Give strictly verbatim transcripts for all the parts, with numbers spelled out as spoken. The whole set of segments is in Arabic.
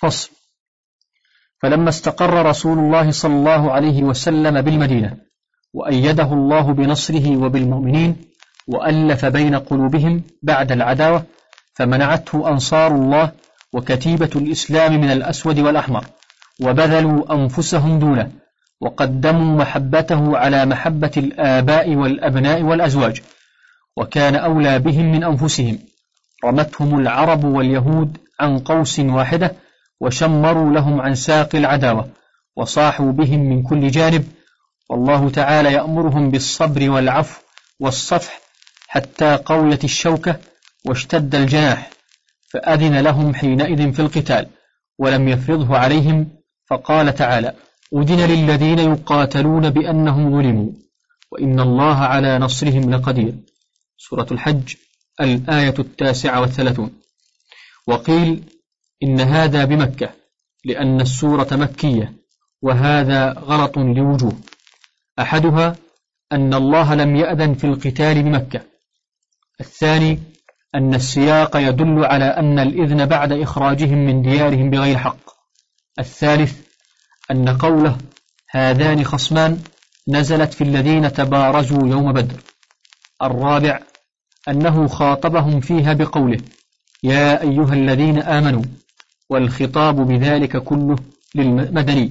فصل. فلما استقر رسول الله صلى الله عليه وسلم بالمدينة وأيده الله بنصره وبالمؤمنين وألف بين قلوبهم بعد العداوة، فمنعته أنصار الله وكتيبة الإسلام من الأسود والأحمر، وبذلوا أنفسهم دونه، وقدموا محبته على محبة الآباء والأبناء والأزواج، وكان أولى بهم من أنفسهم. رمتهم العرب واليهود عن قوس واحدة، وشمروا لهم عن ساق العداوة، وصاحوا بهم من كل جانب. والله تعالى يأمرهم بالصبر والعفو والصفح حتى قويت الشوكة واشتد الجناح، فأذن لهم حينئذ في القتال ولم يفرضه عليهم، فقال تعالى: أذن للذين يقاتلون بأنهم ظلموا وإن الله على نصرهم لقدير. سورة الحج الآية التاسعة والثلاثون. وقيل إن هذا بمكة لأن السورة مكية، وهذا غلط لوجوه. أحدها أن الله لم يأذن في القتال بمكة، الثاني أن السياق يدل على أن الإذن بعد إخراجهم من ديارهم بغير حق، الثالث أن قوله هذان خصمان نزلت في الذين تبارزوا يوم بدر، الرابع أنه خاطبهم فيها بقوله يا أيها الذين آمنوا، والخطاب بذلك كله للمدني.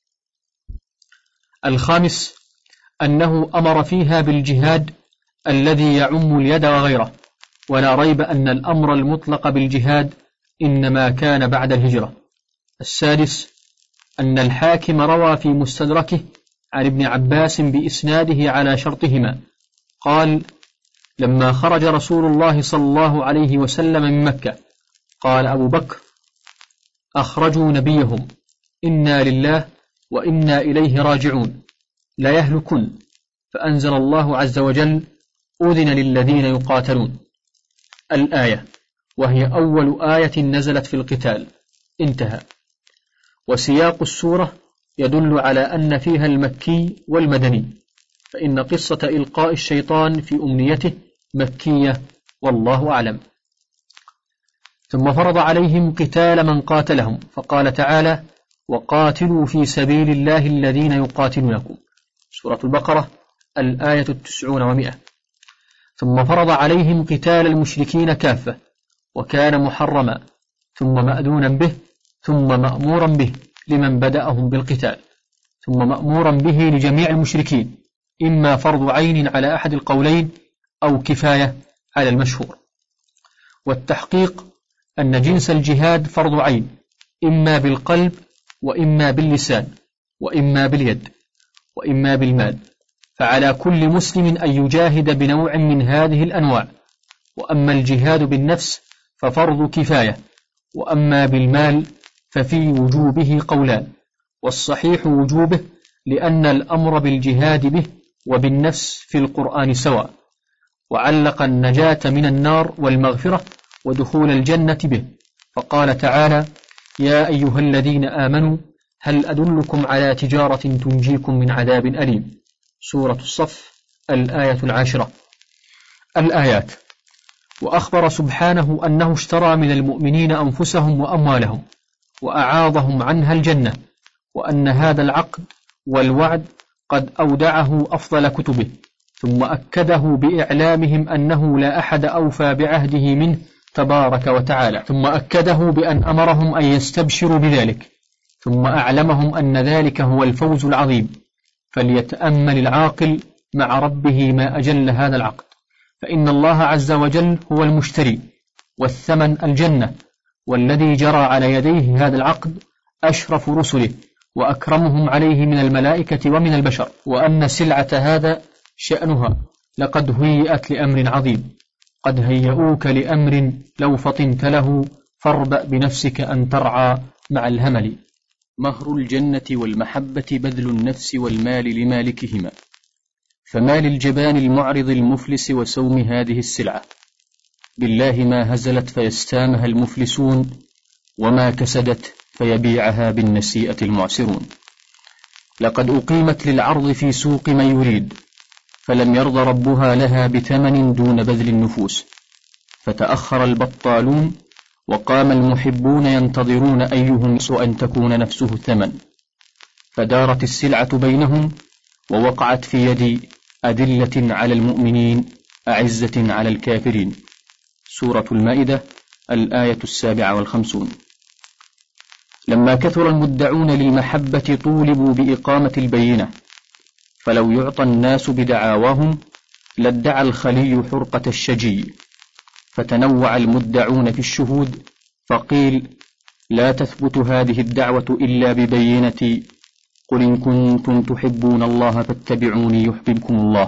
الخامس أنه أمر فيها بالجهاد الذي يعم اليد وغيره، ولا ريب أن الأمر المطلق بالجهاد إنما كان بعد الهجرة. السادس أن الحاكم روى في مستدركه عن ابن عباس بإسناده على شرطهما قال: لما خرج رسول الله صلى الله عليه وسلم من مكة قال أبو بكر: أخرجوا نبيهم، إنا لله وإنا إليه راجعون، لا يهلكن. فأنزل الله عز وجل: أذن للذين يقاتلون، الآية، وهي أول آية نزلت في القتال، انتهى. وسياق السورة يدل على أن فيها المكي والمدني، فإن قصة إلقاء الشيطان في أمنيته مكية، والله أعلم. ثم فرض عليهم قتال من قاتلهم، فقال تعالى: وقاتلوا في سبيل الله الذين يقاتلونكم، سورة البقرة الآية التسعون ومئة. ثم فرض عليهم قتال المشركين كافة، وكان محرما ثم مأذونا به ثم مأمورا به لمن بدأهم بالقتال، ثم مأمورا به لجميع المشركين، إما فرض عين على أحد القولين أو كفاية على المشهور. والتحقيق أن جنس الجهاد فرض عين، إما بالقلب وإما باللسان وإما باليد وإما بالمال، فعلى كل مسلم أن يجاهد بنوع من هذه الأنواع. وأما الجهاد بالنفس ففرض كفاية، وأما بالمال ففي وجوبه قولان، والصحيح وجوبه لأن الأمر بالجهاد به وبالنفس في القرآن سواء، وعلق النجاة من النار والمغفرة ودخول الجنة به، فقال تعالى: يا أيها الذين آمنوا هل أدلكم على تجارة تنجيكم من عذاب أليم، سورة الصف الآية العاشرة. الآيات. وأخبر سبحانه أنه اشترى من المؤمنين أنفسهم وأموالهم وأعاضهم عنها الجنة، وأن هذا العقد والوعد قد أودعه أفضل كتبه، ثم أكده بإعلامهم أنه لا أحد أوفى بعهده منه تبارك وتعالى، ثم أكده بأن أمرهم أن يستبشروا بذلك، ثم أعلمهم أن ذلك هو الفوز العظيم. فليتأمل العاقل مع ربه ما أجل هذا العقد، فإن الله عز وجل هو المشتري، والثمن الجنة، والذي جرى على يديه هذا العقد أشرف رسله وأكرمهم عليه من الملائكة ومن البشر، وأن سلعة هذا شأنها لقد هيئت لأمر عظيم، قد هيئوك لأمر لو فطنت له فاربأ بنفسك أن ترعى مع الهمل. مهر الجنة والمحبة بذل النفس والمال لمالكهما، فما للجبان المعرض المفلس وسوم هذه السلعة، بالله ما هزلت فيستامها المفلسون، وما كسدت فيبيعها بالنسيئة المعسرون. لقد أقيمت للعرض في سوق من يريد، فلم يرض ربها لها بثمن دون بذل النفوس، فتأخر البطالون وقام المحبون ينتظرون أيهم أن تكون نفسه الثمن، فدارت السلعة بينهم ووقعت في يد أذلة على المؤمنين أعزة على الكافرين. سورة المائدة الآية السابعة والخمسون. لما كثر المدعون للمحبة طولبوا بإقامة البينة، فلو يعطى الناس بدعاواهم لادعى الخلي حرقة الشجي، فتنوع المدعون في الشهود، فقيل لا تثبت هذه الدعوة إلا ببينة قل إن كنتم تحبون الله فاتبعوني يحببكم الله.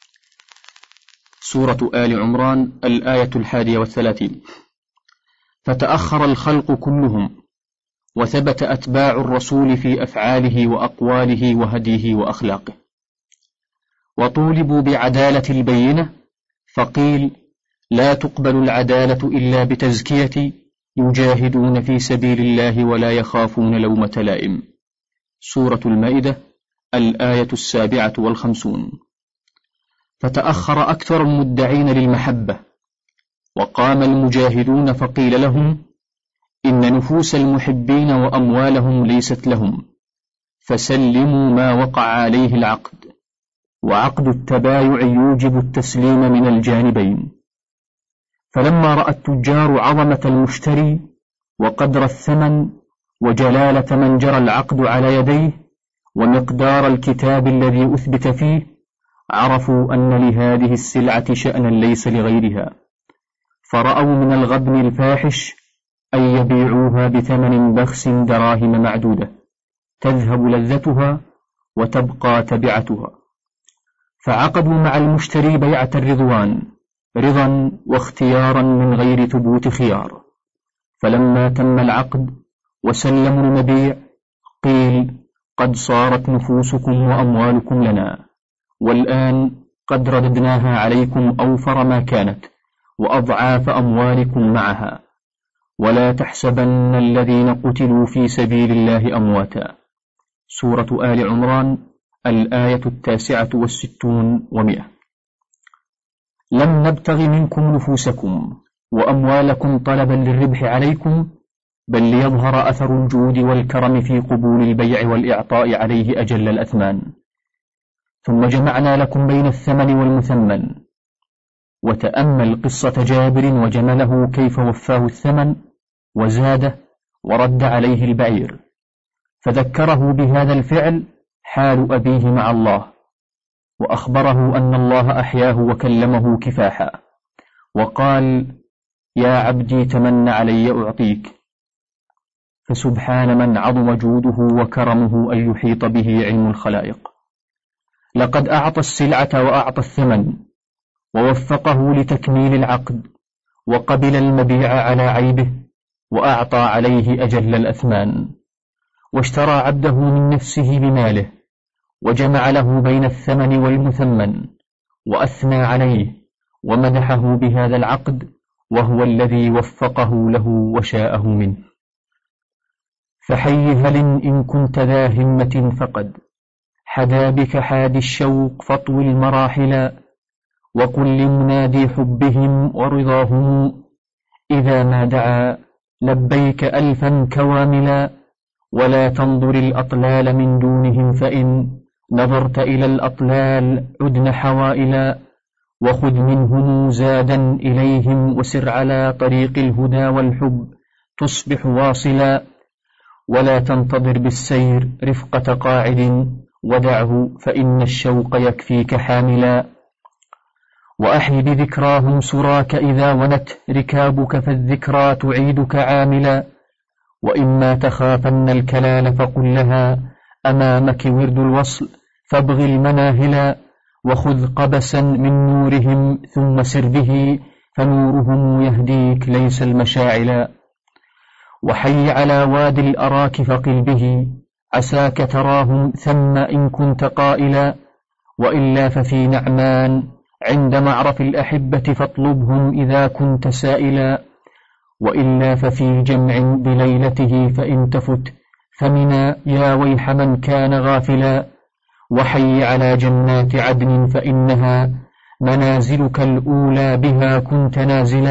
سورة آل عمران الآية الحادية والثلاثين. فتأخر الخلق كلهم، وثبت أتباع الرسول في أفعاله وأقواله وهديه وأخلاقه، وطولبوا بعدالة البينة، فقيل لا تقبل العدالة إلا بتزكية يجاهدون في سبيل الله ولا يخافون لومة لائم. سورة المائدة الآية السابعة والخمسون. فتأخر أكثر المدعين للمحبة، وقام المجاهدون، فقيل لهم إن نفوس المحبين وأموالهم ليست لهم، فسلموا ما وقع عليه العقد، وعقد التبايع يوجب التسليم من الجانبين. فلما رأى التجار عظمة المشتري وقدر الثمن وجلالة من جرى العقد على يديه ومقدار الكتاب الذي أثبت فيه، عرفوا أن لهذه السلعة شأنا ليس لغيرها، فرأوا من الغبن الفاحش أن يبيعوها بثمن بخس دراهم معدودة تذهب لذتها وتبقى تبعتها، فعقدوا مع المشتري بيعة الرضوان رضا واختيارا من غير ثبوت خيار. فلما تم العقد وسلموا المبيع قيل قد صارت نفوسكم وأموالكم لنا، والآن قد رددناها عليكم أوفر ما كانت وأضعاف أموالكم معها، ولا تحسبن الذين قتلوا في سبيل الله أمواتا. سورة آل عمران الآية التاسعة والستون ومئة. لم نبتغ منكم نفوسكم وأموالكم طلبا للربح عليكم، بل ليظهر أثر الجود والكرم في قبول البيع والإعطاء عليه أجل الأثمان. ثم جمعنا لكم بين الثمن والمثمن. وتأمل قصة جابر وجمله كيف وفاه الثمن وزاده ورد عليه البعير، فذكره بهذا الفعل حال أبيه مع الله، وأخبره أن الله أحياه وكلمه كفاحا، وقال يا عبدي تمن علي أعطيك. فسبحان من عظم جوده وكرمه أن يحيط به علم الخلائق. لقد أعطى السلعة وأعطى الثمن، ووفقه لتكميل العقد، وقبل المبيع على عيبه، وأعطى عليه أجل الأثمان، واشترى عبده من نفسه بماله، وجمع له بين الثمن والمثمن، وأثنى عليه ومدحه بهذا العقد، وهو الذي وفقه له وشاءه منه. فحي هل إن كنت ذا همة فقد حدا بك حاد الشوق فاطوي المراحل، وقل لمنادي حبهم ورضاهم إذا ما دعا لبيك ألفا كواملا، ولا تنظر الأطلال من دونهم، فإن نظرت إلى الأطلال عدن حوائلا، وخذ منهم زادا إليهم وسر على طريق الهدى والحب تصبح واصلا، ولا تنتظر بالسير رفقة قاعد ودعه فإن الشوق يكفيك حاملا، وأحي بذكراهم سراك إذا ونت ركابك فالذكرى تعيدك عاملا، وإما تخافن الكلال فقل لها أمامك ورد الوصل فابغ المناهلا، وخذ قبسا من نورهم ثم سر به فنورهم يهديك ليس المشاعلا، وحي على وادي الأراك فقل به عساك تراهم ثم إن كنت قائلا، وإلا ففي نعمان عند معرف الأحبة فاطلبهم إذا كنت سائلا، وإلا ففي جمع بليلته فإن تفت فمنا يا ويح من كان غافلا، وحي على جنات عدن فإنها منازلك الأولى بها كنت نازلا،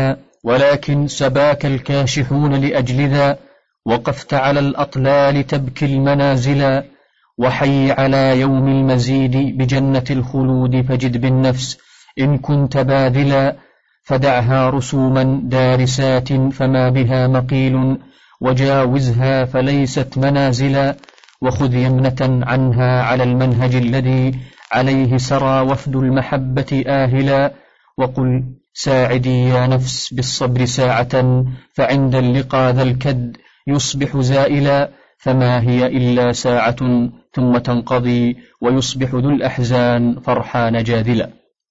ولكن سباك الكاشحون لأجل ذا، وقفت على الأطلال تبكي المنازلا، وحي على يوم المزيد بجنة الخلود، فجد بالنفس إن كنت باذلا، فدعها رسوما دارسات فما بها مقيل، وجاوزها فليست منازلا، وخذ يمنة عنها على المنهج الذي عليه سرى وفد المحبة آهلا، وقل ساعدي يا نفس بالصبر ساعة، فعند اللقاء ذا الكد يصبح زائلا، فما هي إلا ساعة ثم تنقضي، ويصبح ذو الأحزان فرحان جاذلا.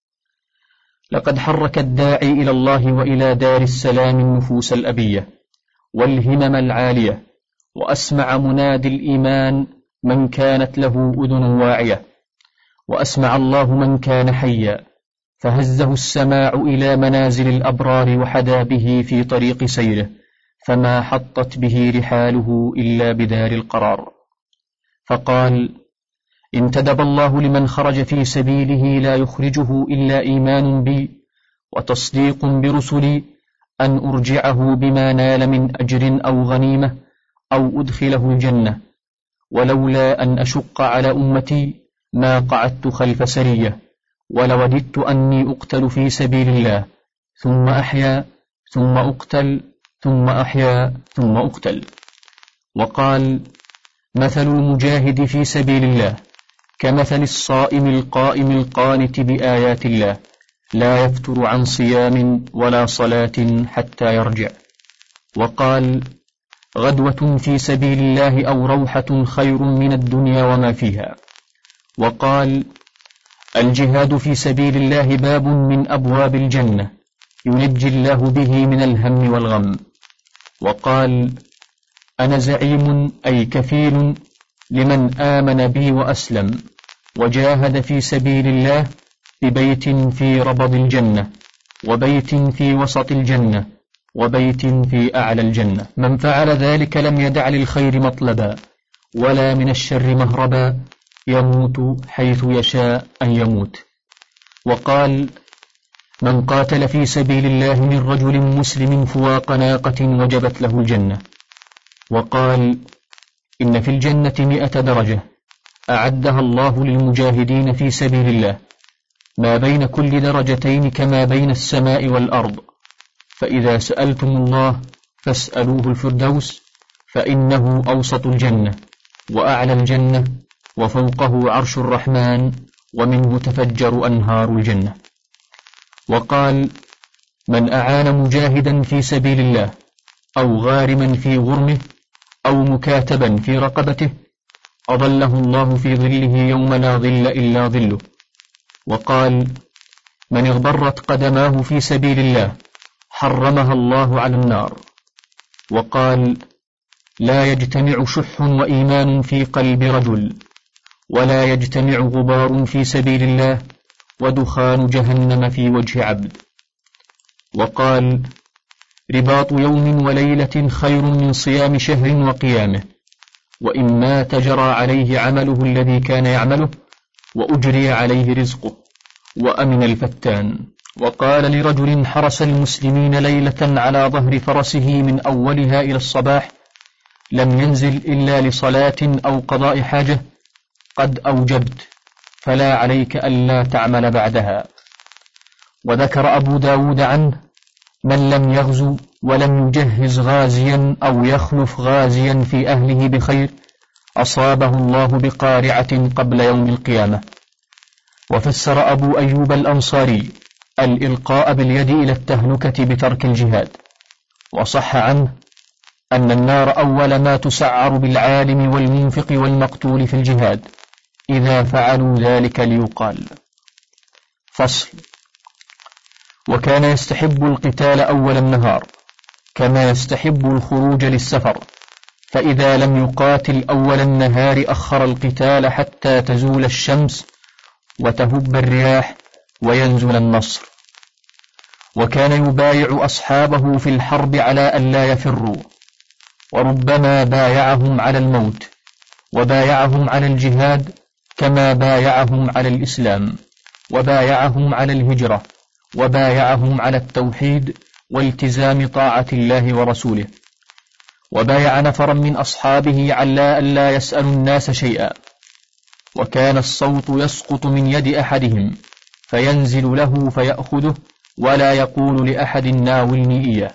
لقد حرك الداعي إلى الله وإلى دار السلام النفوس الأبية والهمم العالية، وأسمع منادي الإيمان من كانت له أذن واعية، وأسمع الله من كان حيا، فهزه السماع إلى منازل الأبرار، وحدا به في طريق سيره، فما حطت به رحاله إلا بدار القرار. فقال: انتدب الله لمن خرج في سبيله لا يخرجه إلا إيمان بي وتصديق برسلي، أن أرجعه بما نال من أجر أو غنيمة، أو أدخله الجنة، ولولا أن أشق على أمتي ما قعدت خلف سرية، ولوددت أني أقتل في سبيل الله، ثم أحيا ثم أقتل ثم أحيا ثم أقتل. وقال: مثل المجاهد في سبيل الله كمثل الصائم القائم القانت بآيات الله، لا يفتر عن صيام ولا صلاة حتى يرجع. وقال: غدوة في سبيل الله أو روحة خير من الدنيا وما فيها. وقال: الجهاد في سبيل الله باب من أبواب الجنة، ينجي الله به من الهم والغم. وقال: أنا زعيم أي كفيل لمن آمن بي وأسلم وجاهد في سبيل الله، ببيت في ربض الجنة، وبيت في وسط الجنة، وبيت في أعلى الجنة. من فعل ذلك لم يدع للخير مطلبا، ولا من الشر مهربا، يموت حيث يشاء أن يموت. وقال: من قاتل في سبيل الله من رجل مسلم فواق ناقة وجبت له الجنة. وقال: إن في الجنة مئة درجة أعدها الله للمجاهدين في سبيل الله، ما بين كل درجتين كما بين السماء والأرض، فإذا سألتم الله فاسألوه الفردوس، فإنه أوسط الجنة وأعلى الجنة، وفوقه عرش الرحمن، ومنه تفجر أنهار الجنة. وقال: من أعان مجاهدا في سبيل الله، أو غارما في غرمه، أو مكاتبا في رقبته، أظله الله في ظله يوم لا ظل إلا ظله. وقال: من اغبرت قدماه في سبيل الله حرمها الله على النار. وقال: لا يجتمع شح وإيمان في قلب رجل، ولا يجتمع غبار في سبيل الله ودخان جهنم في وجه عبد. وقال: رباط يوم وليلة خير من صيام شهر وقيامه، وإن مات جرى عليه عمله الذي كان يعمله، وأجري عليه رزقه، وأمن الفتان. وقال لرجل حرس المسلمين ليلة على ظهر فرسه من أولها إلى الصباح، لم ينزل إلا لصلاة أو قضاء حاجة، قد أوجبت، فلا عليك ألا تعمل بعدها. وذكر أبو داود عنه: من لم يغزو ولم يجهز غازيا أو يخلف غازيا في أهله بخير، أصابه الله بقارعة قبل يوم القيامة. وفسر أبو أيوب الأنصاري الإلقاء باليد إلى التهلكة بترك الجهاد. وصح عنه أن النار أول ما تسعر بالعالم والمنفق والمقتول في الجهاد، إذا فعلوا ذلك ليقال. فصل. وكان يستحب القتال أول النهار، كما يستحب الخروج للسفر، فإذا لم يقاتل أول النهار أخر القتال حتى تزول الشمس وتهب الرياح وينزل النصر. وكان يبايع أصحابه في الحرب على أن لا يفروا، وربما بايعهم على الموت، وبايعهم على الجهاد، كما بايعهم على الإسلام، وبايعهم على الهجرة، وبايعهم على التوحيد، والتزام طاعة الله ورسوله. وبايع نفرا من أصحابه على ألا يسأل الناس شيئا، وكان الصوت يسقط من يد أحدهم فينزل له فيأخذه ولا يقول لأحد ناولني إياه.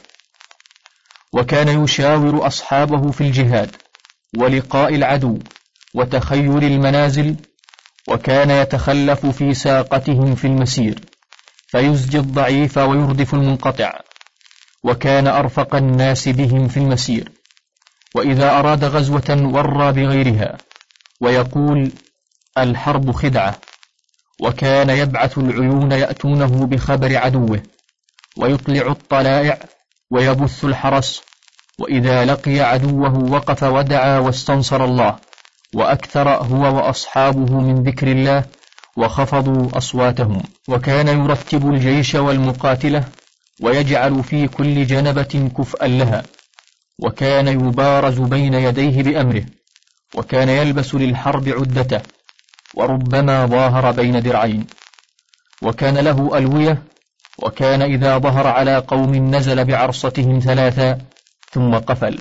وكان يشاور أصحابه في الجهاد ولقاء العدو وتخيل المنازل، وكان يتخلف في ساقتهم في المسير فيزجي الضعيف ويردف المنقطع، وكان أرفق الناس بهم في المسير. وإذا أراد غزوة ورى بغيرها ويقول الحرب خدعة. وكان يبعث العيون يأتونه بخبر عدوه ويطلع الطلائع ويبث الحرس، وإذا لقي عدوه وقف ودعا واستنصر الله، وأكثر هو وأصحابه من ذكر الله وخفضوا أصواتهم. وكان يرتب الجيش والمقاتلة ويجعل في كل جنبة كفءا لها، وكان يبارز بين يديه بأمره، وكان يلبس للحرب عدته، وربما ظاهر بين درعين. وكان له ألوية، وكان إذا ظهر على قوم نزل بعرصتهم ثلاثا ثم قفل.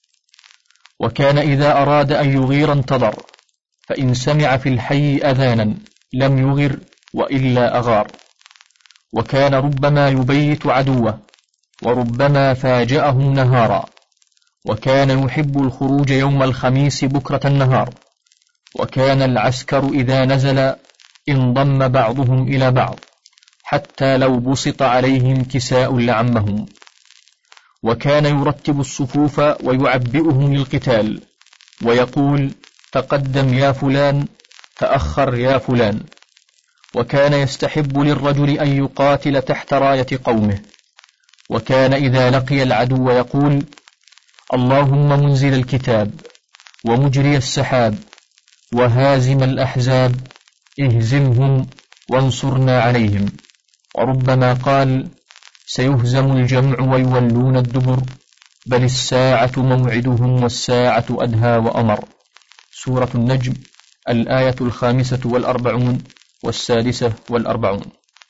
وكان إذا أراد أن يغير انتظر، فإن سمع في الحي أذانا لم يغر وإلا أغار. وكان ربما يبيت عدوه، وربما فاجأهم نهارا. وكان يحب الخروج يوم الخميس بكرة النهار. وكان العسكر إذا نزل انضم بعضهم إلى بعض حتى لو بسط عليهم كساء لعمهم. وكان يرتب الصفوف ويعبئهم للقتال، ويقول تقدم يا فلان، تأخر يا فلان. وكان يستحب للرجل أن يقاتل تحت راية قومه. وكان إذا لقي العدو يقول اللهم منزل الكتاب ومجري السحاب وهازم الأحزاب اهزمهم وانصرنا عليهم. وربما قال سيهزم الجمع ويولون الدبر، بل الساعة موعدهم والساعة أدهى وأمر. سورة النجم، الآية الخامسة والأربعون والسادسة والأربعون.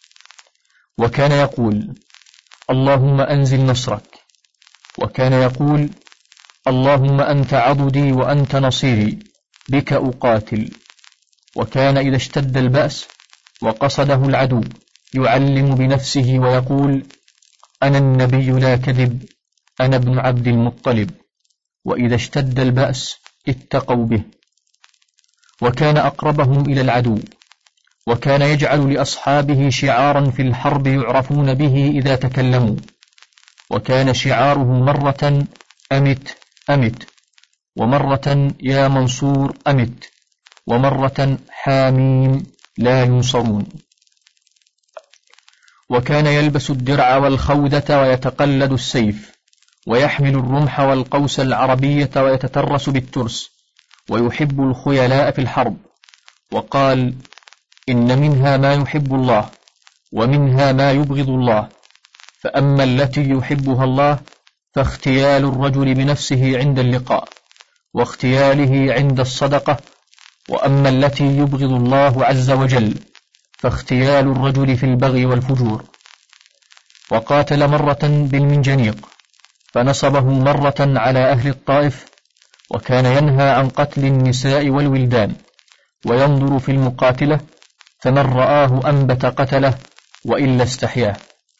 وكان يقول اللهم أنزل نصرك. وكان يقول اللهم أنت عضدي وأنت نصيري، بك أقاتل. وكان إذا اشتد البأس وقصده العدو يعلم بنفسه ويقول أنا النبي لا كذب، أنا ابن عبد المطلب. وإذا اشتد البأس اتقوا به. وكان أقربهم إلى العدو. وكان يجعل لأصحابه شعارا في الحرب يعرفون به إذا تكلموا. وكان شعاره مرة أمت أمت، ومرة يا منصور أمت، ومرة حاميم لا ينصرون. وكان يلبس الدرع والخوذة ويتقلد السيف، ويحمل الرمح والقوس العربية ويتترس بالترس، ويحب الخيلاء في الحرب. وقال إن منها ما يحب الله ومنها ما يبغض الله، فأما التي يحبها الله فاختيال الرجل بنفسه عند اللقاء، واختياله عند الصدقة. وأما التي يبغض الله عز وجل فاختيال الرجل في البغي والفجور. وقاتل مرة بالمنجنيق، فنصبه مرة على أهل الطائف. وكان ينهى عن قتل النساء والولدان، وينظر في المقاتلة، فمن رآه أنبت قتله وإلا استحياه.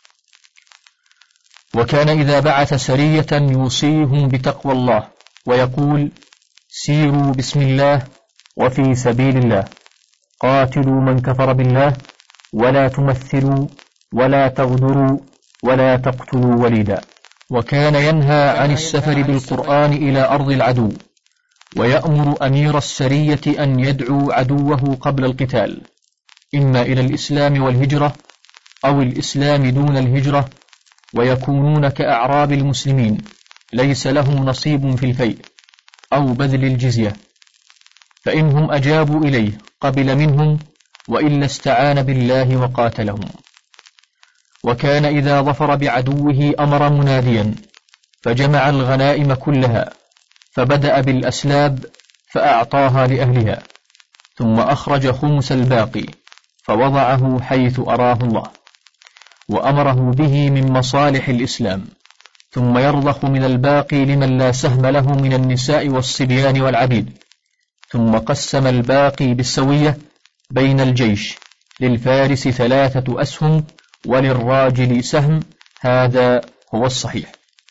وكان إذا بعث سرية يوصيهم بتقوى الله، ويقول سيروا بسم الله وفي سبيل الله، قاتلوا من كفر بالله، ولا تمثلوا ولا تغدروا ولا تقتلوا وليدا. وكان ينهى عن السفر بالقرآن إلى أرض العدو، ويأمر أمير السرية أن يدعو عدوه قبل القتال إما إلى الإسلام والهجرة أو الإسلام دون الهجرة، ويكونون كأعراب المسلمين ليس له نصيب في الفيء أو بذل الجزية، فإنهم أجابوا إليه قبل منهم، وإلا استعان بالله وقاتلهم. وكان إذا ظفر بعدوه أمر مناديا فجمع الغنائم كلها، فبدأ بالأسلاب فأعطاها لأهلها، ثم أخرج خمس الباقي فوضعه حيث أراه الله. وأمره به من مصالح الإسلام، ثم يرضخ من الباقي لمن لا سهم له من النساء والصبيان والعبيد، ثم قسم الباقي بالسوية بين الجيش، للفارس ثلاثة أسهم وللراجل سهم، هذا هو الصحيح.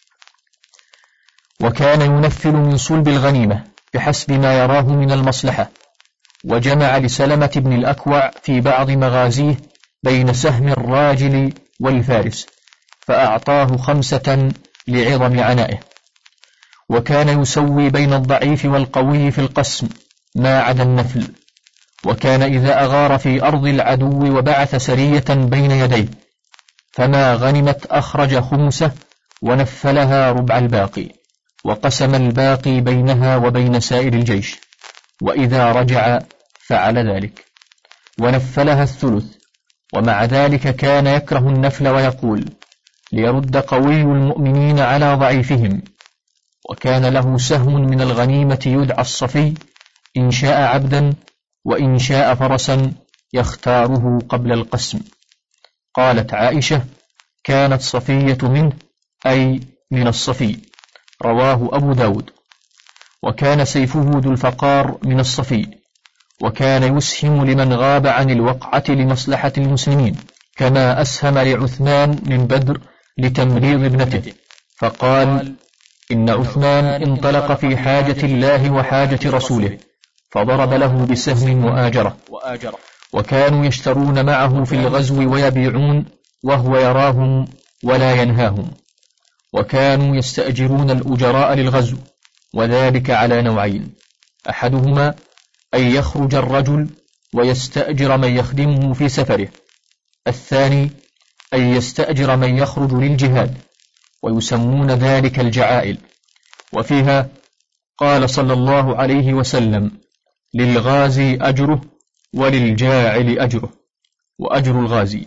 وكان ينفل من صلب الغنيمة بحسب ما يراه من المصلحة، وجمع لسلمة بن الأكوع في بعض مغازيه بين سهم الراجل والفارس، فأعطاه خمسة لعظم عنائه. وكان يسوي بين الضعيف والقوي في القسم ما عدا النفل، وكان إذا أغار في أرض العدو وبعث سرية بين يديه فما غنمت أخرج خمسه ونفلها ربع الباقي، وقسم الباقي بينها وبين سائر الجيش، وإذا رجع فعل ذلك ونفلها الثلث. ومع ذلك كان يكره النفل ويقول ليرد قوي المؤمنين على ضعيفهم. وكان له سهم من الغنيمة يدعى الصفي، إن شاء عبدا وإن شاء فرسا يختاره قبل القسم. قالت عائشة كانت صفية منه، أي من الصفي، رواه أبو داود. وكان سيفه ذو الفقار من الصفي، وكان يسهم لمن غاب عن الوقعة لمصلحة المسلمين، كما أسهم لعثمان من بدر لتمريض ابنته، فقال إن عثمان انطلق في حاجة الله وحاجة رسوله فضرب له بسهم وآجره. وكانوا يشترون معه في الغزو ويبيعون وهو يراهم ولا ينهاهم. وكانوا يستأجرون الأجراء للغزو، وذلك على نوعين: أحدهما أن يخرج الرجل ويستأجر من يخدمه في سفره، الثاني أن يستأجر من يخرج للجهاد، ويسمون ذلك الجعائل. وفيها قال صلى الله عليه وسلم للغازي أجره وللجاعل أجره، وأجر الغازي.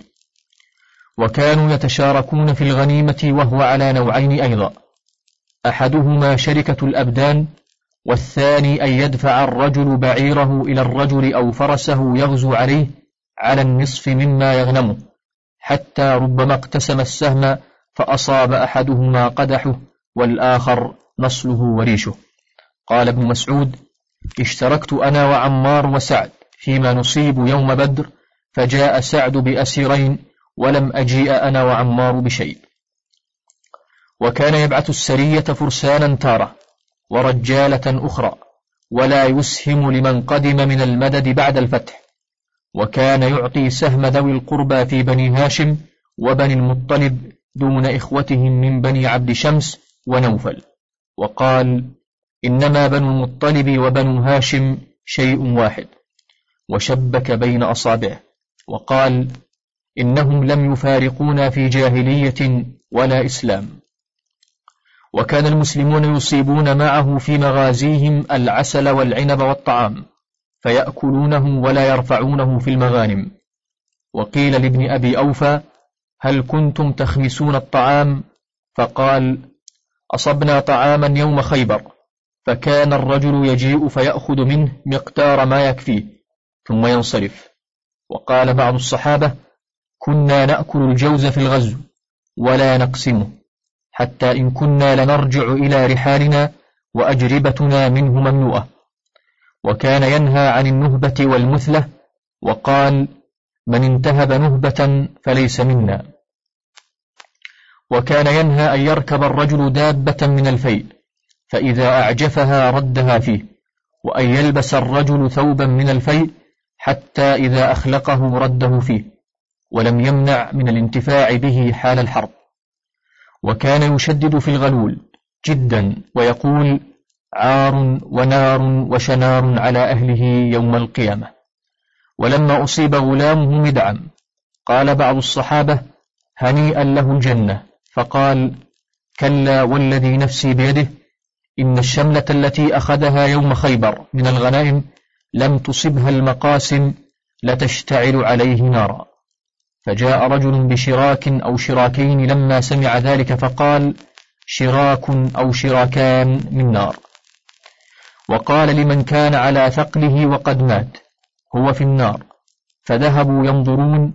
وكانوا يتشاركون في الغنيمة وهو على نوعين أيضا: أحدهما شركة الأبدان، والثاني أن يدفع الرجل بعيره إلى الرجل أو فرسه يغزو عليه على النصف مما يغنمه، حتى ربما اقتسم السهم فأصاب أحدهما قدحه والآخر نصله وريشه. قال ابن مسعود اشتركت أنا وعمار وسعد فيما نصيب يوم بدر، فجاء سعد بأسيرين ولم أجيء أنا وعمار بشيء. وكان يبعث السرية فرسانا تارة ورجالة أخرى، ولا يسهم لمن قدم من المدد بعد الفتح. وكان يعطي سهم ذوي القربى في بني هاشم وبني المطلب دون إخوتهم من بني عبد شمس ونوفل، وقال إنما بنو المطلب وبنو هاشم شيء واحد، وشبك بين أصابعه وقال إنهم لم يفارقونا في جاهلية ولا إسلام. وكان المسلمون يصيبون معه في مغازيهم العسل والعنب والطعام فيأكلونه ولا يرفعونه في المغانم. وقيل لابن أبي أوفى هل كنتم تخمسون الطعام؟ فقال أصبنا طعاما يوم خيبر، فكان الرجل يجيء فيأخذ منه مقدار ما يكفيه ثم ينصرف. وقال بعض الصحابة كنا نأكل الجوز في الغزو ولا نقسمه، حتى إن كنا لنرجع إلى رحالنا وأجربتنا منه مملوءة. وكان ينهى عن النهبة والمثلة، وقال من انتهب نهبة فليس منا. وكان ينهى أن يركب الرجل دابة من الفيء فإذا أعجفها ردها فيه، وأن يلبس الرجل ثوبا من الفيء حتى إذا أخلقه رده فيه، ولم يمنع من الانتفاع به حال الحرب. وكان يشدد في الغلول جدا ويقول عار ونار وشنار على أهله يوم القيامة. ولما أصيب غلامه مدعم قال بعض الصحابة هنيئا له الجنة، فقال كلا والذي نفسي بيده إن الشملة التي أخذها يوم خيبر من الغنائم لم تصبها المقاسم لتشتعل عليه نارا. فجاء رجل بشراك أو شراكين لما سمع ذلك فقال شراك أو شراكان من نار. وقال لمن كان على ثقله وقد مات هو في النار، فذهبوا ينظرون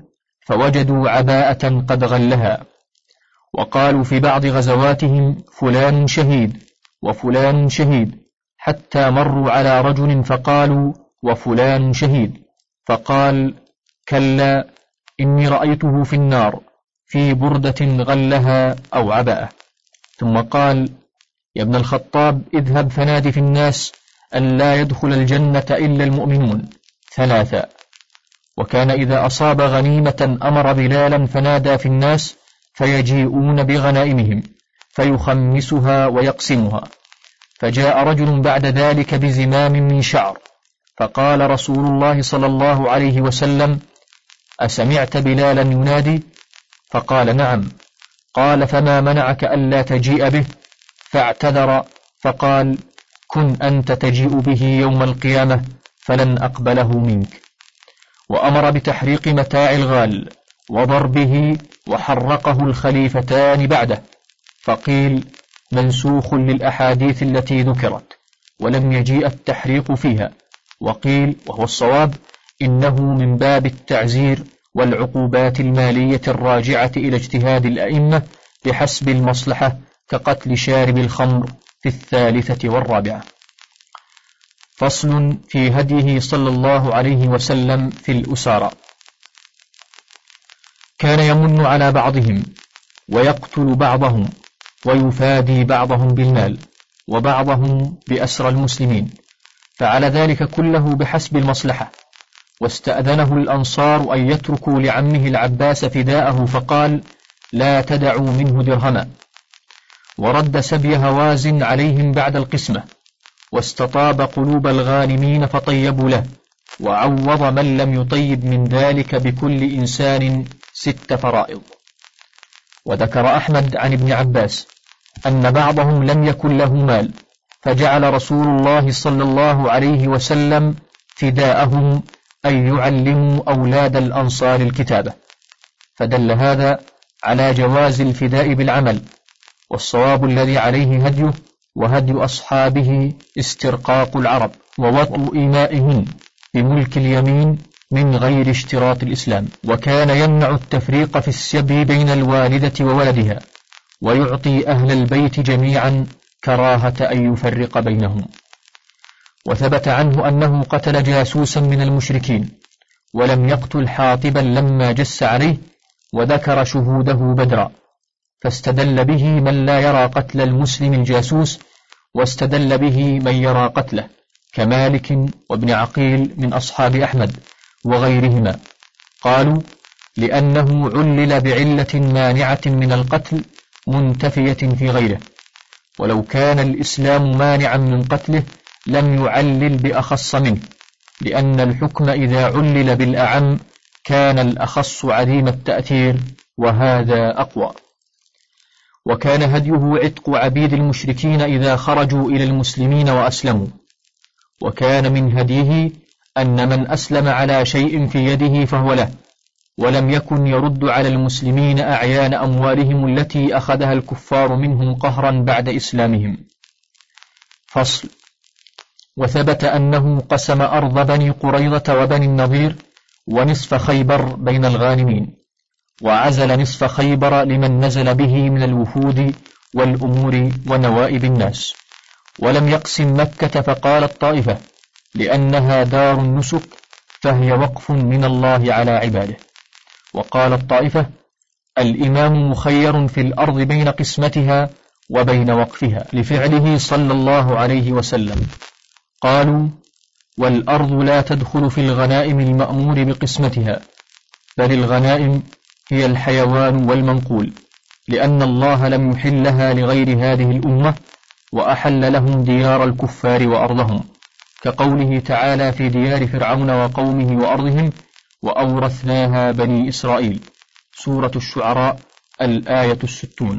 فوجدوا عباءة قد غلها. وقالوا في بعض غزواتهم فلان شهيد وفلان شهيد، حتى مروا على رجل فقالوا وفلان شهيد، فقال كلا إني رأيته في النار في بردة غلها أو عباءة. ثم قال يا ابن الخطاب اذهب فنادي في الناس أن لا يدخل الجنة إلا المؤمنون ثلاثا. وكان إذا أصاب غنيمة أمر بلالا فنادى في الناس فيجيئون بغنائمهم فيخمسها ويقسمها. فجاء رجل بعد ذلك بزمام من شعر فقال رسول الله صلى الله عليه وسلم أسمعت بلالا ينادي؟ فقال نعم. قال فما منعك ألا تجيء به؟ فاعتذر فقال كن أنت تجيء به يوم القيامة فلن أقبله منك. وأمر بتحريق متاع الغال وضربه وحرقه الخليفتان بعده، فقيل منسوخ للأحاديث التي ذكرت ولم يجيء التحريق فيها، وقيل وهو الصواب إنه من باب التعزير والعقوبات المالية الراجعة إلى اجتهاد الأئمة بحسب المصلحة كقتل شارب الخمر في الثالثة والرابعة. فصل في هديه صلى الله عليه وسلم في الأسارى. كان يمن على بعضهم ويقتل بعضهم ويفادي بعضهم بالمال وبعضهم بأسرى المسلمين، فعلى ذلك كله بحسب المصلحة. واستأذنه الأنصار أن يتركوا لعمه العباس فداءه فقال لا تدعوا منه درهما. ورد سبي هوازن عليهم بعد القسمة، واستطاب قلوب الغانمين فطيبوا له، وعوض من لم يطيب من ذلك بكل إنسان ست فرائض. وذكر أحمد عن ابن عباس أن بعضهم لم يكن له مال فجعل رسول الله صلى الله عليه وسلم فداءهم أن يعلموا أولاد الأنصار الكتابة، فدل هذا على جواز الفداء بالعمل. والصواب الذي عليه هديه وهدي أصحابه استرقاق العرب ووطء إيمائهم بملك اليمين من غير اشتراط الإسلام. وكان يمنع التفريق في السبي بين الوالدة وولدها، ويعطي أهل البيت جميعا كراهة أن يفرق بينهم. وثبت عنه أنه قتل جاسوسا من المشركين ولم يقتل حاطبا لما جس عليه، وذكر شهوده بدرا، فاستدل به من لا يرى قتل المسلم الجاسوس، واستدل به من يرى قتله كمالك وابن عقيل من أصحاب أحمد وغيرهما. قالوا لأنه علل بعلة مانعة من القتل منتفية في غيره، ولو كان الإسلام مانعا من قتله لم يعلل بأخص منه، لأن الحكم إذا علل بالأعم كان الأخص عديم التأثير، وهذا أقوى. وكان هديه عتق عبيد المشركين إذا خرجوا إلى المسلمين وأسلموا. وكان من هديه أن من أسلم على شيء في يده فهو له، ولم يكن يرد على المسلمين أعيان أموالهم التي أخذها الكفار منهم قهرا بعد إسلامهم. فصل. وثبت أنه قسم أرض بني قريظة وبني النضير ونصف خيبر بين الغانمين، وعزل نصف خيبر لمن نزل به من الوفود والأمور ونوائب الناس. ولم يقسم مكة فقال الطائفة لأنها دار النسك فهي وقف من الله على عباده. وقال الطائفة الإمام مخير في الأرض بين قسمتها وبين وقفها لفعله صلى الله عليه وسلم. قالوا والأرض لا تدخل في الغنائم المأمور بقسمتها، بل الغنائم هي الحيوان والمنقول، لأن الله لم يحلها لغير هذه الأمة، وأحل لهم ديار الكفار وأرضهم، كقوله تعالى في ديار فرعون وقومه وأرضهم وأورثناها بني إسرائيل، سورة الشعراء الآية الستون.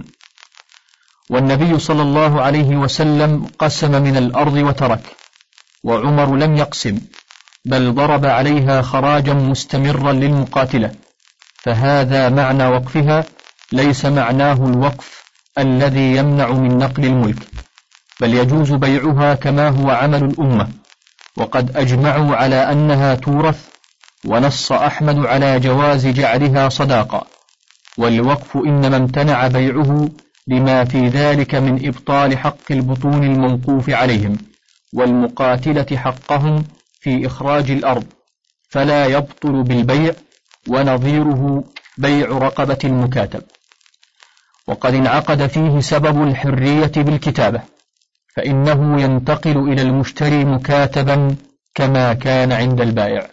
والنبي صلى الله عليه وسلم قسم من الأرض وترك، وعمر لم يقسم بل ضرب عليها خراجا مستمرا للمقاتلة، فهذا معنى وقفها، ليس معناه الوقف الذي يمنع من نقل الملك، بل يجوز بيعها كما هو عمل الأمة، وقد أجمعوا على أنها تورث ونص أحمد على جواز جعلها صداقة، والوقف إنما امتنع بيعه لما في ذلك من إبطال حق البطون الموقوف عليهم والمقاتلة حقهم في إخراج الأرض، فلا يبطل بالبيع، ونظيره بيع رقبة المكاتب. وقد انعقد فيه سبب الحرية بالكتابة، فإنه ينتقل إلى المشتري مكاتبا كما كان عند البائع.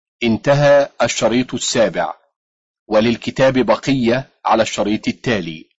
انتهى الشريط السابع، وللكتاب بقية على الشريط التالي.